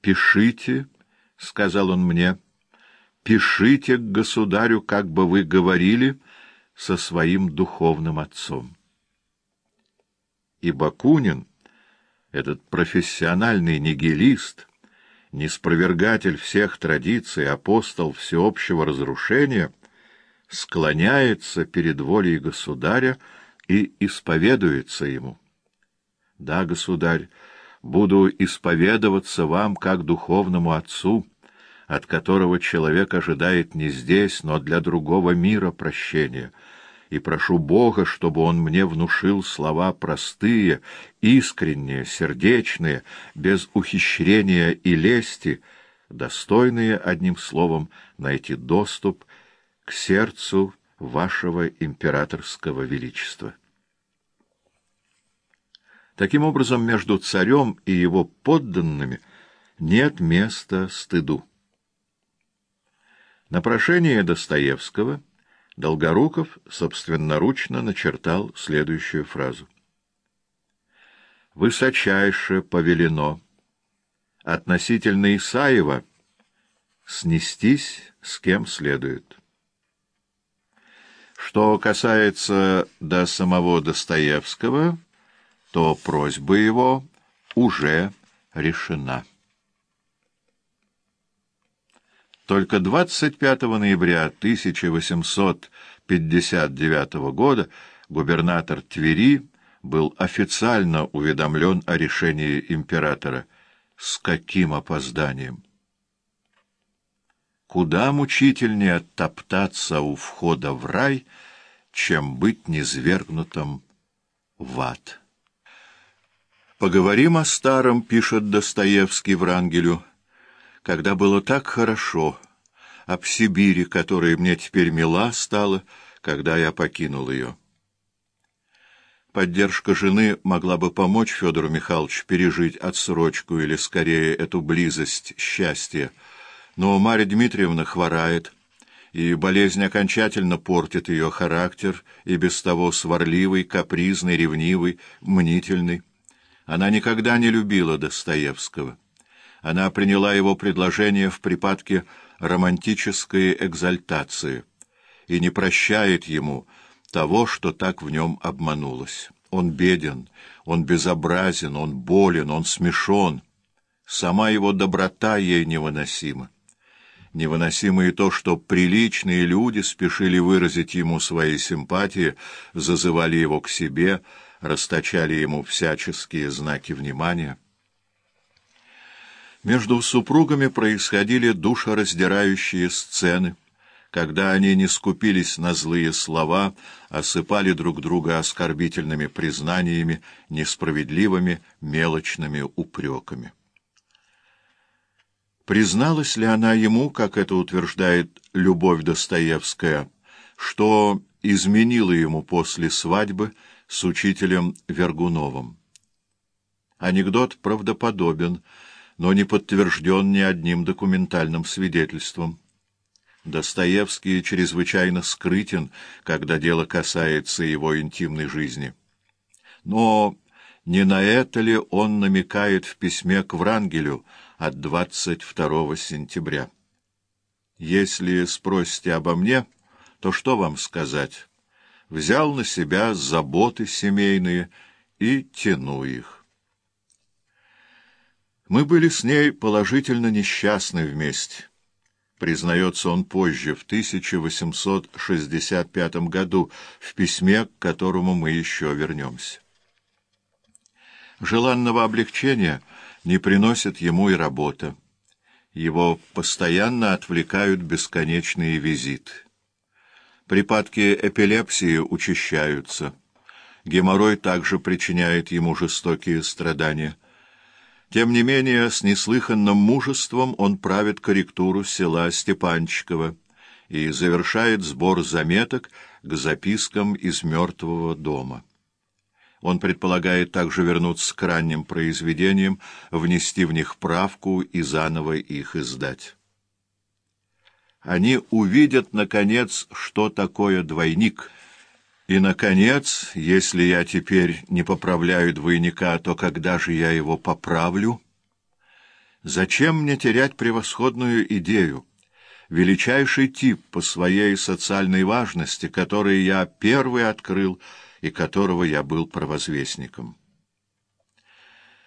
«Пишите», — сказал он мне, — «пишите к государю, как бы вы говорили со своим духовным отцом». И Бакунин, этот профессиональный нигилист, неспровергатель всех традиций, апостол всеобщего разрушения, склоняется перед волей государя и исповедуется ему. «Да, государь, буду исповедоваться вам как духовному отцу, от которого человек ожидает не здесь, но для другого мира прощения, и прошу Бога, чтобы он мне внушил слова простые, искренние, сердечные, без ухищрения и лести, достойные, одним словом, найти доступ к сердцу вашего императорского величества». Таким образом, между царем и его подданными нет места стыду. На прошение Достоевского Долгоруков собственноручно начертал следующую фразу: «Высочайше повелено относительно Исаева снестись с кем следует». Что касается до самого Достоевского, то просьба его уже решена. Только 25 ноября 1859 года губернатор Твери был официально уведомлен о решении императора. С каким опозданием! Куда мучительнее топтаться у входа в рай, чем быть низвергнутым в ад. «Поговорим о старом», — пишет Достоевский Врангелю, — «когда было так хорошо, об Сибири, которая мне теперь мила стала, когда я покинул ее». Поддержка жены могла бы помочь Федору Михайловичу пережить отсрочку или, скорее, эту близость счастья, но Марья Дмитриевна хворает, и болезнь окончательно портит ее характер, и без того сварливый, капризный, ревнивый, мнительный. Она никогда не любила Достоевского. Она приняла его предложение в припадке романтической экзальтации и не прощает ему того, что так в нем обманулась. Он беден, он безобразен, он болен, он смешон. Сама его доброта ей невыносима. Невыносимо и то, что приличные люди спешили выразить ему свои симпатии, зазывали его к себе, расточали ему всяческие знаки внимания. Между супругами происходили душераздирающие сцены, когда они не скупились на злые слова, осыпали друг друга оскорбительными признаниями, несправедливыми, мелочными упреками. Призналась ли она ему, как это утверждает Любовь Достоевская, что изменила ему после свадьбы с учителем Вергуновым? Анекдот правдоподобен, но не подтвержден ни одним документальным свидетельством. Достоевский чрезвычайно скрытен, когда дело касается его интимной жизни. Но не на это ли он намекает в письме к Врангелю от 22 сентября? «Если спросите обо мне, то что вам сказать? Взял на себя заботы семейные и тяну их». Мы были с ней положительно несчастны вместе, признается он позже, в 1865 году, в письме, к которому мы еще вернемся. Желанного облегчения не приносит ему и работа. Его постоянно отвлекают бесконечные визиты. Припадки эпилепсии учащаются. Геморрой также причиняет ему жестокие страдания. Тем не менее, с неслыханным мужеством он правит корректуру села Степанчиково и завершает сбор заметок к запискам из «Мертвого дома». Он предполагает также вернуться к ранним произведениям, внести в них правку и заново их издать. Они увидят, наконец, что такое двойник. И, наконец, если я теперь не поправляю двойника, то когда же я его поправлю? Зачем мне терять превосходную идею, величайший тип по своей социальной важности, который я первый открыл и которого я был провозвестником?